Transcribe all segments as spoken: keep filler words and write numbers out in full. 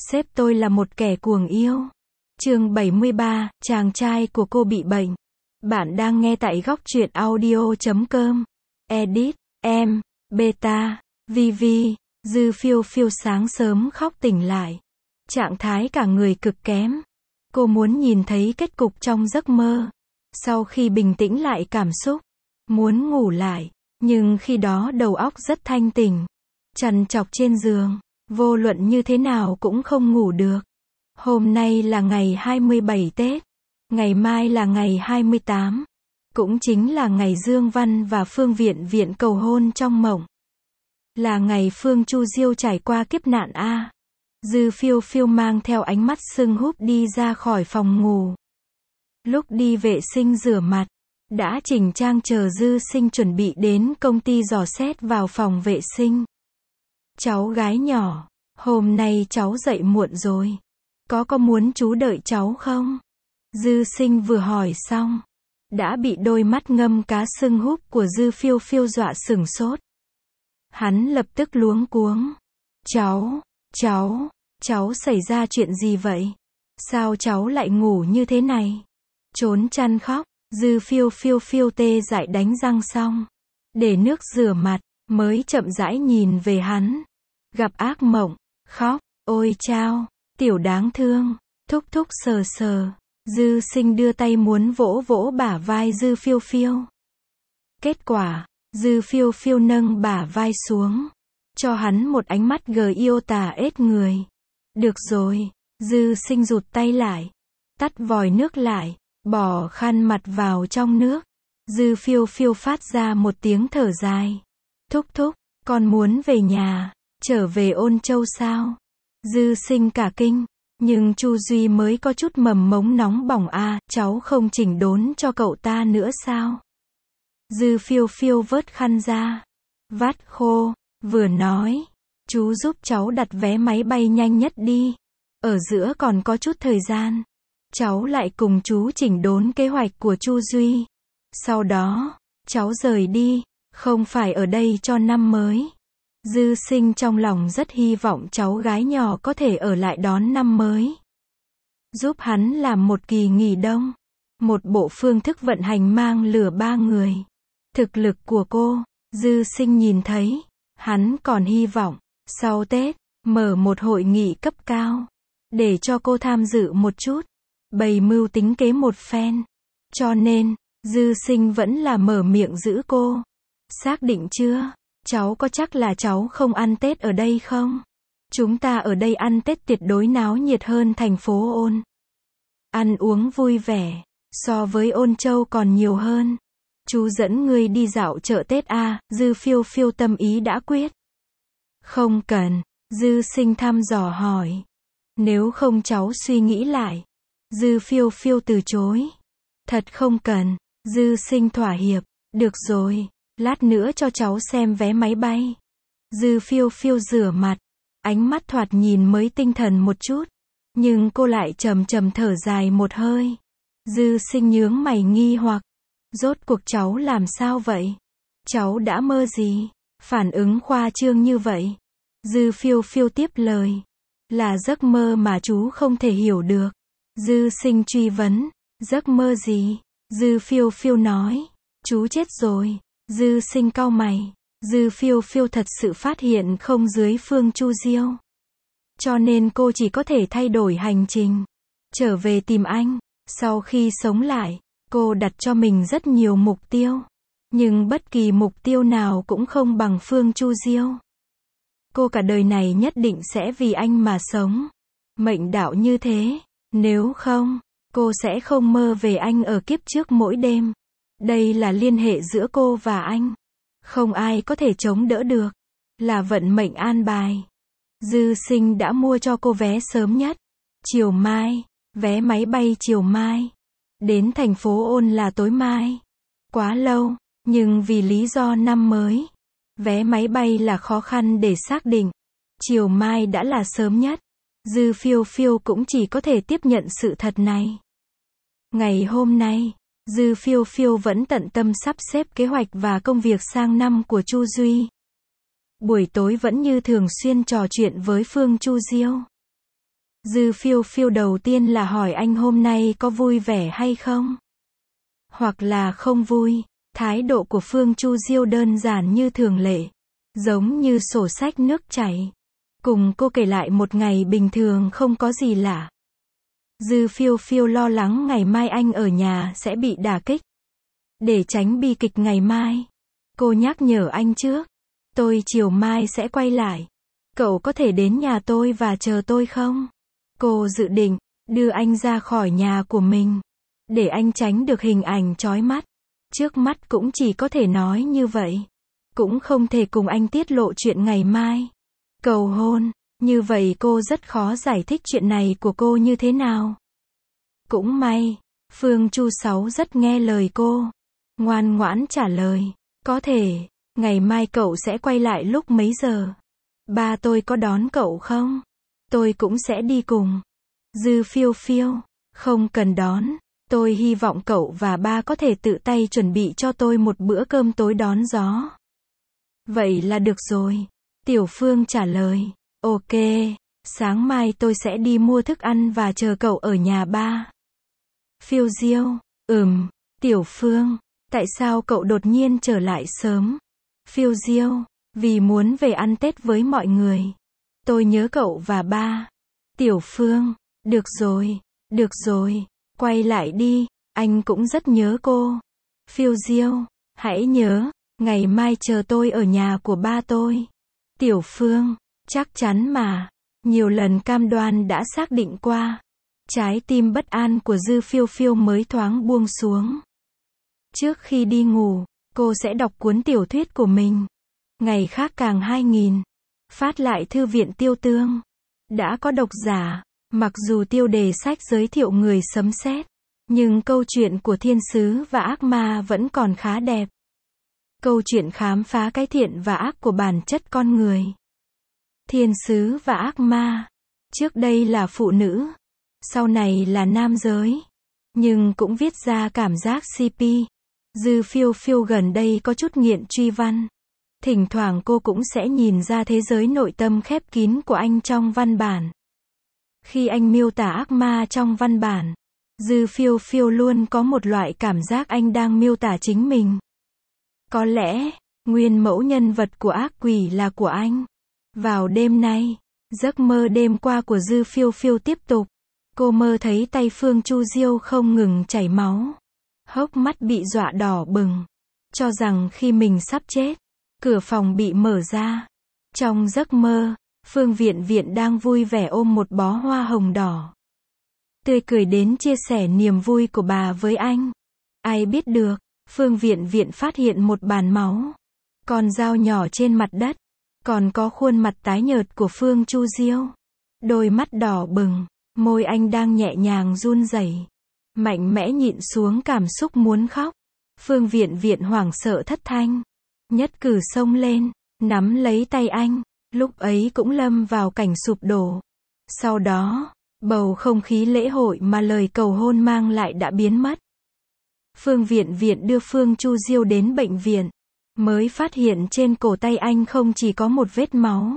Sếp tôi là một kẻ cuồng yêu. Chương bảy mươi ba, chàng trai của cô bị bệnh. Bạn đang nghe tại góc truyện audio chấm com. Edit, em, beta, Vivi, Dư Phiêu Phiêu sáng sớm khóc tỉnh lại. Trạng thái cả người cực kém. Cô muốn nhìn thấy kết cục trong giấc mơ. Sau khi bình tĩnh lại cảm xúc, muốn ngủ lại, nhưng khi đó đầu óc rất thanh tỉnh. Trằn trọc trên giường, vô luận như thế nào cũng không ngủ được. Hôm nay là ngày hai mươi bảy Tết, ngày mai là ngày hai mươi tám, cũng chính là ngày Dương Văn và Phương Viện Viện cầu hôn trong mộng. Là ngày Phương Chu Diêu trải qua kiếp nạn a. Dư Phiêu Phiêu mang theo ánh mắt sưng húp đi ra khỏi phòng ngủ. Lúc đi vệ sinh rửa mặt, đã chỉnh trang chờ Dư Sinh chuẩn bị đến công ty dò xét vào phòng vệ sinh. Cháu gái nhỏ, hôm nay cháu dậy muộn rồi. Có có muốn chú đợi cháu không? Dư Sinh vừa hỏi xong, đã bị đôi mắt ngâm cá sưng húp của Dư Phiêu Phiêu dọa sửng sốt. Hắn lập tức luống cuống. Cháu, cháu, cháu xảy ra chuyện gì vậy? Sao cháu lại ngủ như thế này? Trốn chăn khóc, Dư Phiêu Phiêu phiêu tê dại đánh răng xong, để nước rửa mặt, mới chậm rãi nhìn về hắn. Gặp ác mộng, khóc, ôi chao, tiểu đáng thương, thúc thúc sờ sờ. Dư Sinh đưa tay muốn vỗ vỗ bả vai Dư Phiêu Phiêu. Kết quả, Dư Phiêu Phiêu nâng bả vai xuống, cho hắn một ánh mắt gờ yêu tà ết người. Được rồi, Dư Sinh rụt tay lại, tắt vòi nước lại, bỏ khăn mặt vào trong nước. Dư Phiêu Phiêu phát ra một tiếng thở dài. Thúc thúc, con muốn về nhà, trở về Ôn Châu sao? Dư Sinh cả kinh, nhưng Chu Duy mới có chút mầm mống nóng bỏng a, à, cháu không chỉnh đốn cho cậu ta nữa sao? Dư Phiêu Phiêu vớt khăn ra, vắt khô, vừa nói, chú giúp cháu đặt vé máy bay nhanh nhất đi. Ở giữa còn có chút thời gian, cháu lại cùng chú chỉnh đốn kế hoạch của Chu Duy. Sau đó, cháu rời đi, không phải ở đây cho năm mới. Dư Sinh trong lòng rất hy vọng cháu gái nhỏ có thể ở lại đón năm mới. Giúp hắn làm một kỳ nghỉ đông. Một bộ phương thức vận hành mang lửa ba người. Thực lực của cô, Dư Sinh nhìn thấy. Hắn còn hy vọng, sau Tết, mở một hội nghị cấp cao. Để cho cô tham dự một chút. Bày mưu tính kế một phen. Cho nên, Dư Sinh vẫn là mở miệng giữ cô. Xác định chưa? Cháu có chắc là cháu không ăn Tết ở đây không? Chúng ta ở đây ăn Tết tuyệt đối náo nhiệt hơn thành phố Ôn. Ăn uống vui vẻ, so với Ôn Châu còn nhiều hơn. Chú dẫn ngươi đi dạo chợ Tết a. À, Dư Phiêu Phiêu tâm ý đã quyết. Không cần, Dư Sinh thăm dò hỏi. Nếu không cháu suy nghĩ lại. Dư Phiêu Phiêu từ chối. Thật không cần, Dư Sinh thỏa hiệp. Được rồi, lát nữa cho cháu xem vé máy bay. Dư Phiêu Phiêu rửa mặt, ánh mắt thoạt nhìn mới tinh thần một chút, nhưng cô lại trầm trầm thở dài một hơi. Dư Sinh nhướng mày nghi hoặc, rốt cuộc cháu làm sao vậy? Cháu đã mơ gì? Phản ứng khoa trương như vậy. Dư Phiêu Phiêu tiếp lời, là giấc mơ mà chú không thể hiểu được. Dư Sinh truy vấn, giấc mơ gì? Dư Phiêu Phiêu nói, chú chết rồi. Dư Sinh cau mày, Dư Phiêu Phiêu thật sự phát hiện không dưới Phương Chu Diêu. Cho nên cô chỉ có thể thay đổi hành trình, trở về tìm anh. Sau khi sống lại, cô đặt cho mình rất nhiều mục tiêu. Nhưng bất kỳ mục tiêu nào cũng không bằng Phương Chu Diêu. Cô cả đời này nhất định sẽ vì anh mà sống. Mệnh đạo như thế, nếu không, cô sẽ không mơ về anh ở kiếp trước mỗi đêm. Đây là liên hệ giữa cô và anh. Không ai có thể chống đỡ được. Là vận mệnh an bài. Dư Sinh đã mua cho cô vé sớm nhất. Chiều mai. Vé máy bay chiều mai. Đến thành phố Ôn là tối mai. Quá lâu. Nhưng vì lý do năm mới, vé máy bay là khó khăn để xác định. Chiều mai đã là sớm nhất. Dư Phiêu Phiêu cũng chỉ có thể tiếp nhận sự thật này. Ngày hôm nay, Dư Phiêu Phiêu vẫn tận tâm sắp xếp kế hoạch và công việc sang năm của Chu Duy. Buổi tối vẫn như thường xuyên trò chuyện với Phương Chu Diêu. Dư Phiêu Phiêu đầu tiên là hỏi anh hôm nay có vui vẻ hay không? Hoặc là không vui. Thái độ của Phương Chu Diêu đơn giản như thường lệ. Giống như sổ sách nước chảy. Cùng cô kể lại một ngày bình thường không có gì lạ. Dư Phiêu Phiêu lo lắng ngày mai anh ở nhà sẽ bị đả kích. Để tránh bi kịch ngày mai, cô nhắc nhở anh trước. Tôi chiều mai sẽ quay lại. Cậu có thể đến nhà tôi và chờ tôi không? Cô dự định đưa anh ra khỏi nhà của mình. Để anh tránh được hình ảnh chói mắt. Trước mắt cũng chỉ có thể nói như vậy. Cũng không thể cùng anh tiết lộ chuyện ngày mai. Cầu hôn. Như vậy cô rất khó giải thích chuyện này của cô như thế nào. Cũng may, Phương Chu Sáu rất nghe lời cô. Ngoan ngoãn trả lời. Có thể, ngày mai cậu sẽ quay lại lúc mấy giờ? Ba tôi có đón cậu không? Tôi cũng sẽ đi cùng. Dư Phiêu Phiêu, không cần đón. Tôi hy vọng cậu và ba có thể tự tay chuẩn bị cho tôi một bữa cơm tối đón gió. Vậy là được rồi. Tiểu Phương trả lời. Ok, sáng mai tôi sẽ đi mua thức ăn và chờ cậu ở nhà ba. Phiêu Diêu, ừm, Tiểu Phương, tại sao cậu đột nhiên trở lại sớm? Phiêu Diêu, vì muốn về ăn Tết với mọi người. Tôi nhớ cậu và ba. Tiểu Phương, được rồi, được rồi, quay lại đi, anh cũng rất nhớ cô. Phiêu Diêu, hãy nhớ, ngày mai chờ tôi ở nhà của ba tôi. Tiểu Phương, chắc chắn mà, nhiều lần cam đoan đã xác định qua. Trái tim bất an của Dư Phiêu Phiêu mới thoáng buông xuống. Trước khi đi ngủ, cô sẽ đọc cuốn tiểu thuyết của mình. Ngày khác càng hai nghìn. Phát lại thư viện Tiêu Tương. Đã có độc giả, mặc dù tiêu đề sách giới thiệu người sấm sét, nhưng câu chuyện của thiên sứ và ác ma vẫn còn khá đẹp. Câu chuyện khám phá cái thiện và ác của bản chất con người. Thiên sứ và ác ma. Trước đây là phụ nữ. Sau này là nam giới. Nhưng cũng viết ra cảm giác xê pê. Dư Phiêu Phiêu gần đây có chút nghiện truy văn. Thỉnh thoảng cô cũng sẽ nhìn ra thế giới nội tâm khép kín của anh trong văn bản. Khi anh miêu tả ác ma trong văn bản, Dư Phiêu Phiêu luôn có một loại cảm giác anh đang miêu tả chính mình. Có lẽ, nguyên mẫu nhân vật của ác quỷ là của anh. Vào đêm nay, giấc mơ đêm qua của Dư Phiêu Phiêu tiếp tục. Cô mơ thấy tay Phương Chu Diêu không ngừng chảy máu. Hốc mắt bị dọa đỏ bừng. Cho rằng khi mình sắp chết, cửa phòng bị mở ra. Trong giấc mơ, Phương Viện Viện đang vui vẻ ôm một bó hoa hồng đỏ. Tươi cười đến chia sẻ niềm vui của bà với anh. Ai biết được, Phương Viện Viện phát hiện một bàn máu. Con dao nhỏ trên mặt đất. Còn có khuôn mặt tái nhợt của Phương Chu Diêu. Đôi mắt đỏ bừng, môi anh đang nhẹ nhàng run rẩy. Mạnh mẽ nhịn xuống cảm xúc muốn khóc. Phương Viện Viện hoảng sợ thất thanh. Nhất cử xông lên, nắm lấy tay anh. Lúc ấy cũng lâm vào cảnh sụp đổ. Sau đó, bầu không khí lễ hội mà lời cầu hôn mang lại đã biến mất. Phương Viện Viện đưa Phương Chu Diêu đến bệnh viện. Mới phát hiện trên cổ tay anh không chỉ có một vết máu.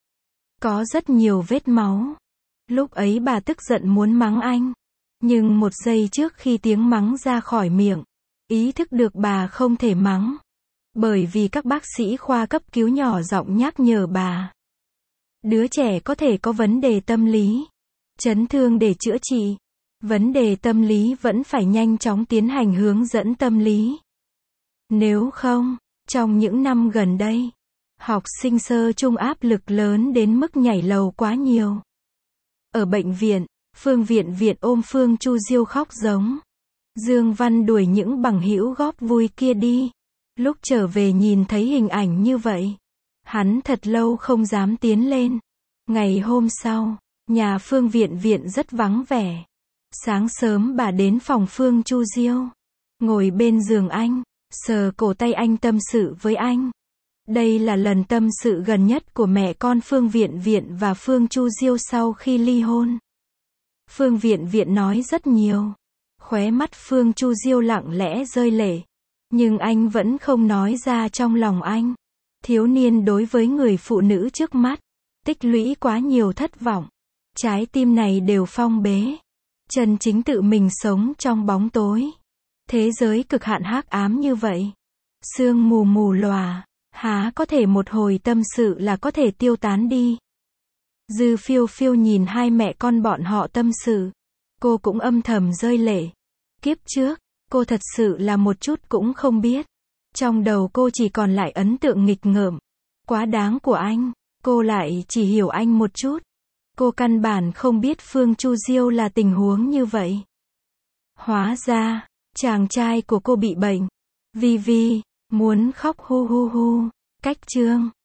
Có rất nhiều vết máu. Lúc ấy bà tức giận muốn mắng anh. Nhưng một giây trước khi tiếng mắng ra khỏi miệng, ý thức được bà không thể mắng. Bởi vì các bác sĩ khoa cấp cứu nhỏ giọng nhắc nhở bà. Đứa trẻ có thể có vấn đề tâm lý. Chấn thương để chữa trị. Vấn đề tâm lý vẫn phải nhanh chóng tiến hành hướng dẫn tâm lý. Nếu không, trong những năm gần đây, học sinh sơ trung áp lực lớn đến mức nhảy lầu quá nhiều. Ở bệnh viện, Phương Viện Viện ôm Phương Chu Diêu khóc giống. Dương Văn đuổi những bằng hữu góp vui kia đi. Lúc trở về nhìn thấy hình ảnh như vậy, hắn thật lâu không dám tiến lên. Ngày hôm sau, nhà Phương Viện Viện rất vắng vẻ. Sáng sớm bà đến phòng Phương Chu Diêu, ngồi bên giường anh, sờ cổ tay anh tâm sự với anh. Đây là lần tâm sự gần nhất của mẹ con Phương Viện Viện và Phương Chu Diêu sau khi ly hôn. Phương Viện Viện nói rất nhiều. Khóe mắt Phương Chu Diêu lặng lẽ rơi lệ. Nhưng anh vẫn không nói ra trong lòng anh. Thiếu niên đối với người phụ nữ trước mắt, tích lũy quá nhiều thất vọng. Trái tim này đều phong bế. Chân chính tự mình sống trong bóng tối. Thế giới cực hạn hắc ám như vậy. Sương mù mù lòa, há có thể một hồi tâm sự là có thể tiêu tán đi. Dư Phiêu Phiêu nhìn hai mẹ con bọn họ tâm sự. Cô cũng âm thầm rơi lệ. Kiếp trước, cô thật sự là một chút cũng không biết. Trong đầu cô chỉ còn lại ấn tượng nghịch ngợm. Quá đáng của anh. Cô lại chỉ hiểu anh một chút. Cô căn bản không biết Phương Chu Diêu là tình huống như vậy. Hóa ra, chàng trai của cô bị bệnh. Vi Vi, muốn khóc hu hu hu. Cách chương